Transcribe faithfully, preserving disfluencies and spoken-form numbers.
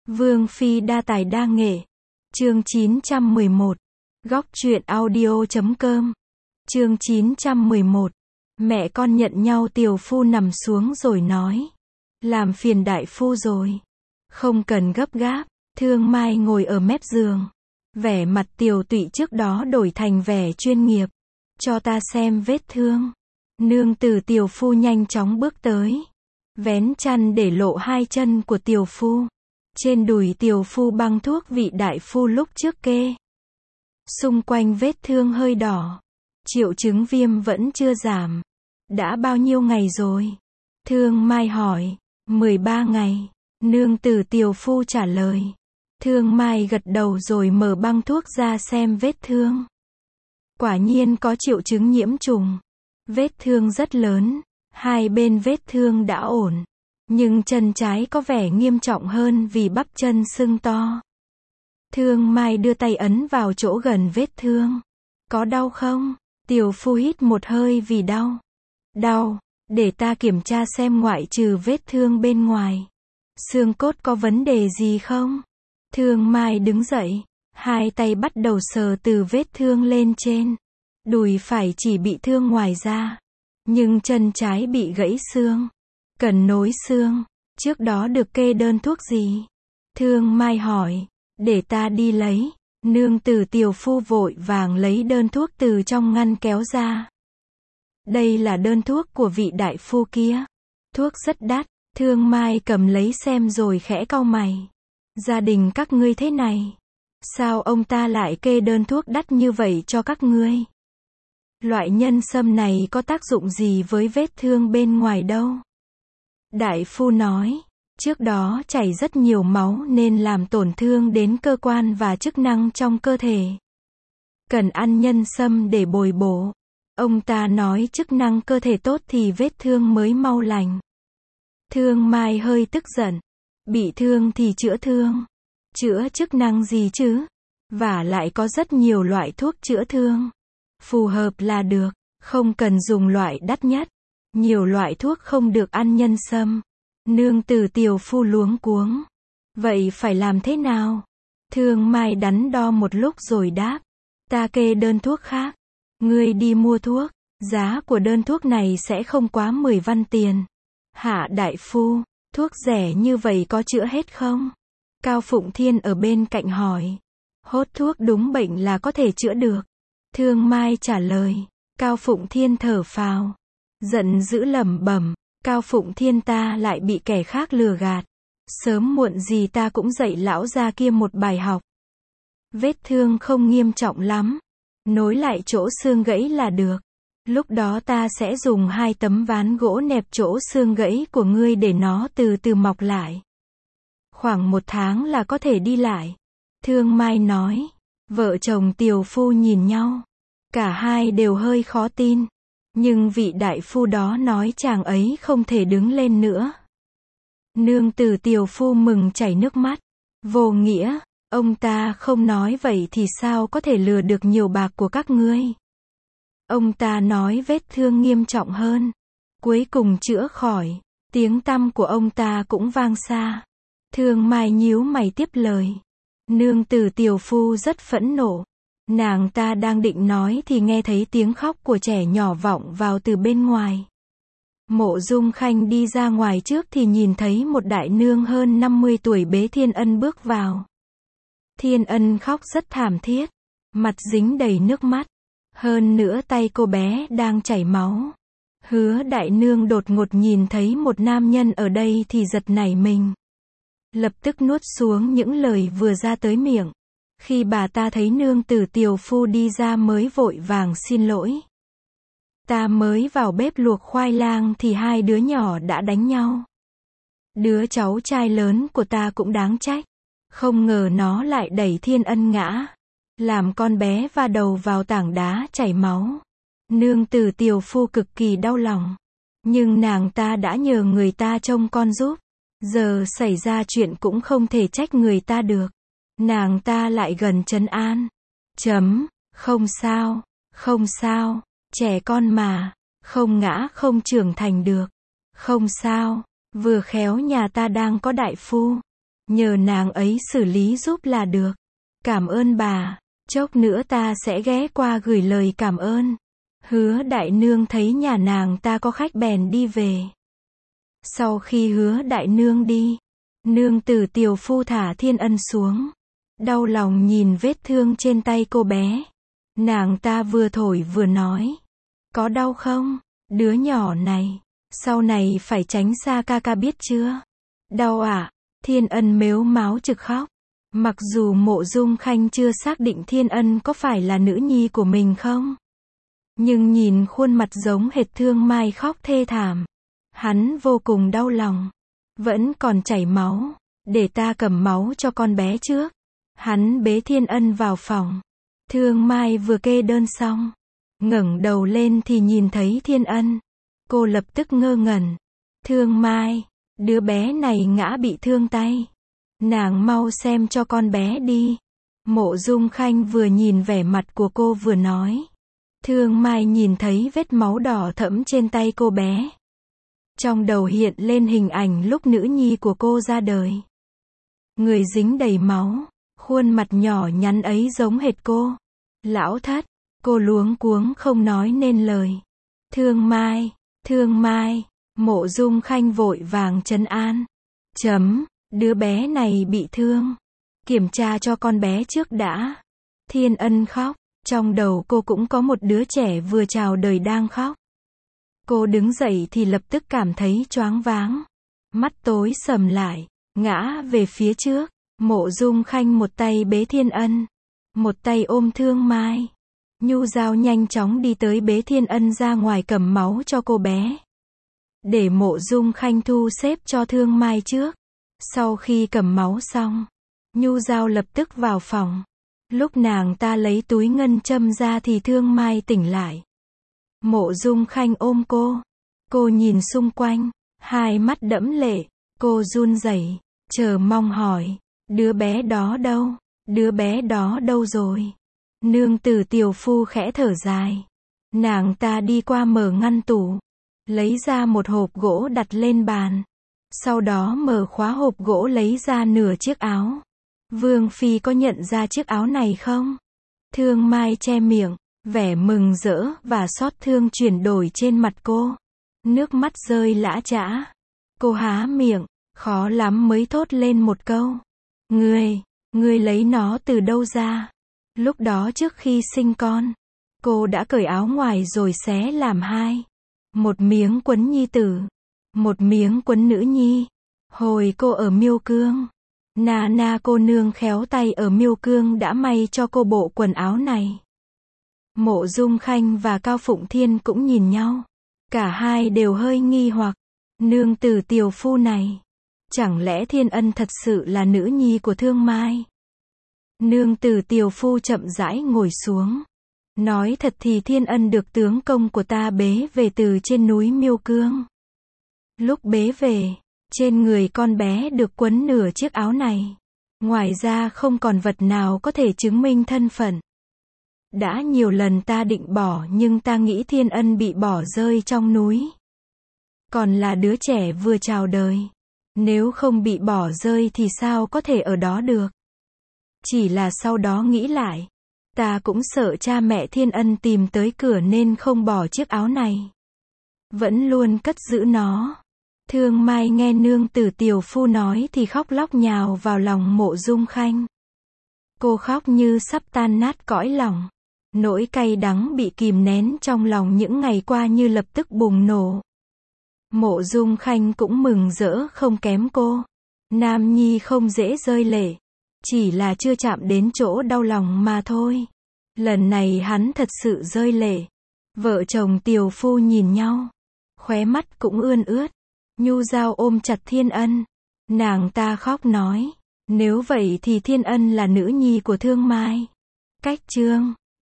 Vương phi đa tài đa nghệ. Chương chín trăm mười một. Góc truyện audio chấm com. Chương chín trăm mười một. Mẹ con nhận nhau. Tiều phu nằm xuống rồi nói. Làm phiền đại phu rồi. Không cần gấp gáp. Thương Mai ngồi ở mép giường. Vẻ mặt tiều tụy trước đó đổi thành vẻ chuyên nghiệp. Cho ta xem vết thương. Nương tử tiều phu nhanh chóng bước tới. Vén chăn để lộ hai chân của tiều phu. Trên đùi tiều phu băng thuốc vị đại phu lúc trước kê. Xung quanh vết thương hơi đỏ. Triệu chứng viêm vẫn chưa giảm. Đã bao nhiêu ngày rồi? Thương Mai hỏi. mười ba ngày. Nương tử tiều phu trả lời. Thương Mai gật đầu rồi mở băng thuốc ra xem vết thương. Quả nhiên có triệu chứng nhiễm trùng. Vết thương rất lớn. Hai bên vết thương đã ổn. Nhưng chân trái có vẻ nghiêm trọng hơn vì bắp chân sưng to. Thương Mai đưa tay ấn vào chỗ gần vết thương. Có đau không? Tiều phu hít một hơi vì đau. Đau, để ta kiểm tra xem ngoại trừ vết thương bên ngoài. Xương cốt có vấn đề gì không? Thương Mai đứng dậy. Hai tay bắt đầu sờ từ vết thương lên trên. Đùi phải chỉ bị thương ngoài da. Nhưng chân trái bị gãy xương. Cần nối xương. Trước đó được kê đơn thuốc gì? Thương Mai hỏi. Để ta đi lấy. Nương tử tiều phu vội vàng lấy đơn thuốc từ trong ngăn kéo ra. Đây là đơn thuốc của vị đại phu kia. Thuốc rất đắt. Thương Mai cầm lấy xem rồi khẽ cau mày. Gia đình các ngươi thế này. Sao ông ta lại kê đơn thuốc đắt như vậy cho các ngươi? Loại nhân sâm này có tác dụng gì với vết thương bên ngoài đâu? Đại phu nói, trước đó chảy rất nhiều máu nên làm tổn thương đến cơ quan và chức năng trong cơ thể. Cần ăn nhân sâm để bồi bổ. Ông ta nói chức năng cơ thể tốt thì vết thương mới mau lành. Thương Mai hơi tức giận. Bị thương thì chữa thương. Chữa chức năng gì chứ? Và lại có rất nhiều loại thuốc chữa thương. Phù hợp là được, không cần dùng loại đắt nhất. Nhiều loại thuốc không được ăn nhân sâm. Nương tử tiều phu luống cuống. Vậy phải làm thế nào? Thương Mai đắn đo một lúc rồi đáp. Ta kê đơn thuốc khác. Ngươi đi mua thuốc. Giá của đơn thuốc này sẽ không quá mười văn tiền. Hạ đại phu, thuốc rẻ như vậy có chữa hết không? Cao Phụng Thiên ở bên cạnh hỏi. Hốt thuốc đúng bệnh là có thể chữa được. Thương Mai trả lời. Cao Phụng Thiên thở phào. Giận dữ lẩm bẩm. Cao Phụng Thiên ta lại bị kẻ khác lừa gạt. Sớm muộn gì ta cũng dạy lão già kia một bài học. Vết thương không nghiêm trọng lắm. Nối lại chỗ xương gãy là được. Lúc đó ta sẽ dùng hai tấm ván gỗ nẹp chỗ xương gãy của ngươi để nó từ từ mọc lại. Khoảng một tháng là có thể đi lại. Thương Mai nói. Vợ chồng tiều phu nhìn nhau. Cả hai đều hơi khó tin. Nhưng vị đại phu đó nói chàng ấy không thể đứng lên nữa. Nương tử tiều phu mừng chảy nước mắt. Vô nghĩa, ông ta không nói vậy thì sao có thể lừa được nhiều bạc của các ngươi. Ông ta nói vết thương nghiêm trọng hơn. Cuối cùng chữa khỏi. Tiếng tăm của ông ta cũng vang xa. Thương Mai nhíu mày tiếp lời. Nương tử tiều phu rất phẫn nộ. Nàng ta đang định nói thì nghe thấy tiếng khóc của trẻ nhỏ vọng vào từ bên ngoài. Mộ Dung Khanh đi ra ngoài trước thì nhìn thấy một đại nương hơn năm mươi tuổi bế Thiên Ân bước vào. Thiên Ân khóc rất thảm thiết. Mặt dính đầy nước mắt. Hơn nữa tay cô bé đang chảy máu. Hứa đại nương đột ngột nhìn thấy một nam nhân ở đây thì giật nảy mình. Lập tức nuốt xuống những lời vừa ra tới miệng. Khi bà ta thấy nương tử tiều phu đi ra mới vội vàng xin lỗi. Ta mới vào bếp luộc khoai lang thì hai đứa nhỏ đã đánh nhau. Đứa cháu trai lớn của ta cũng đáng trách. Không ngờ nó lại đẩy Thiên Ân ngã. Làm con bé va đầu vào tảng đá chảy máu. Nương tử tiều phu cực kỳ đau lòng. Nhưng nàng ta đã nhờ người ta trông con giúp. Giờ xảy ra chuyện cũng không thể trách người ta được. Nàng ta lại gần trấn an. Chấm, không sao, không sao, trẻ con mà, không ngã không trưởng thành được. Không sao, vừa khéo nhà ta đang có đại phu. nhờ nàng ấy xử lý giúp là được. Cảm ơn bà, chốc nữa ta sẽ ghé qua gửi lời cảm ơn. Hứa đại nương thấy nhà nàng ta có khách bèn đi về. Sau khi hứa đại nương đi, nương tử tiều phu thả Thiên Ân xuống. Đau lòng nhìn vết thương trên tay cô bé. Nàng ta vừa thổi vừa nói. Có đau không? Đứa nhỏ này, sau này phải tránh xa ca ca biết chưa? Đau à? Thiên Ân mếu máo trực khóc. Mặc dù Mộ Dung Khanh chưa xác định Thiên Ân có phải là nữ nhi của mình không, nhưng nhìn khuôn mặt giống hệt Thương Mai khóc thê thảm, hắn vô cùng đau lòng. Vẫn còn chảy máu, để ta cầm máu cho con bé trước. Hắn bế Thiên Ân vào phòng. Thương Mai vừa kê đơn xong, ngẩng đầu lên thì nhìn thấy Thiên Ân. Cô lập tức ngơ ngẩn. Thương Mai, đứa bé này ngã bị thương tay. Nàng mau xem cho con bé đi. Mộ Dung Khanh vừa nhìn vẻ mặt của cô vừa nói. Thương Mai nhìn thấy vết máu đỏ thẫm trên tay cô bé. Trong đầu hiện lên hình ảnh lúc nữ nhi của cô ra đời. Người dính đầy máu, khuôn mặt nhỏ nhắn ấy giống hệt cô. Lão thất, cô luống cuống không nói nên lời. Thương Mai, Thương Mai, Mộ Dung Khanh vội vàng trấn an. Chấm, đứa bé này bị thương. Kiểm tra cho con bé trước đã. Thiên Ân khóc, trong đầu cô cũng có một đứa trẻ vừa chào đời đang khóc. Cô đứng dậy thì lập tức cảm thấy choáng váng. Mắt tối sầm lại, ngã về phía trước. Mộ Dung Khanh một tay bế Thiên Ân, một tay ôm Thương Mai. Nhu Giao nhanh chóng đi tới bế Thiên Ân ra ngoài cầm máu cho cô bé. Để Mộ Dung Khanh thu xếp cho Thương Mai trước. Sau khi cầm máu xong, Nhu Giao lập tức vào phòng. Lúc nàng ta lấy túi ngân châm ra thì Thương Mai tỉnh lại. Mộ Dung Khanh ôm cô. Cô nhìn xung quanh, hai mắt đẫm lệ. Cô run rẩy, chờ mong hỏi. Đứa bé đó đâu? Đứa bé đó đâu rồi? Nương tử Tiều Phu khẽ thở dài. Nàng ta đi qua mở ngăn tủ, lấy ra một hộp gỗ đặt lên bàn. Sau đó mở khóa hộp gỗ lấy ra nửa chiếc áo. Vương Phi có nhận ra chiếc áo này không? Thương Mai che miệng, vẻ mừng rỡ và xót thương chuyển đổi trên mặt cô. Nước mắt rơi lã chã. Cô há miệng, khó lắm mới thốt lên một câu. Ngươi, ngươi lấy nó từ đâu ra? Lúc đó trước khi sinh con, cô đã cởi áo ngoài rồi xé làm hai. Một miếng quấn nhi tử, một miếng quấn nữ nhi. Hồi cô ở Miêu Cương, Na Na cô nương khéo tay ở Miêu Cương đã may cho cô bộ quần áo này. Mộ Dung Khanh và Cao Phụng Thiên cũng nhìn nhau. Cả hai đều hơi nghi hoặc. Nương tử Tiều Phu này, chẳng lẽ Thiên Ân thật sự là nữ nhi của Thương Mai? Nương tử Tiều Phu chậm rãi ngồi xuống. Nói thật thì Thiên Ân được tướng công của ta bế về từ trên núi Miêu Cương. Lúc bế về, trên người con bé được quấn nửa chiếc áo này. Ngoài ra không còn vật nào có thể chứng minh thân phận. Đã nhiều lần ta định bỏ nhưng ta nghĩ Thiên Ân bị bỏ rơi trong núi. Còn là đứa trẻ vừa chào đời. Nếu không bị bỏ rơi thì sao có thể ở đó được. Chỉ là sau đó nghĩ lại. Ta cũng sợ cha mẹ Thiên Ân tìm tới cửa nên không bỏ chiếc áo này. Vẫn luôn cất giữ nó. Thương Mai nghe nương tử Tiều Phu nói thì khóc lóc nhào vào lòng Mộ Dung Khanh. Cô khóc như sắp tan nát cõi lòng. Nỗi cay đắng bị kìm nén trong lòng những ngày qua như lập tức bùng nổ. Mộ Dung Khanh cũng mừng rỡ không kém cô. Nam nhi không dễ rơi lệ. Chỉ là chưa chạm đến chỗ đau lòng mà thôi. Lần này hắn thật sự rơi lệ. Vợ chồng Tiều Phu nhìn nhau. Khóe mắt cũng ươn ướt. Nhu Giao ôm chặt Thiên Ân. Nàng ta khóc nói. Nếu vậy thì Thiên Ân là nữ nhi của Thương Mai. Cách chương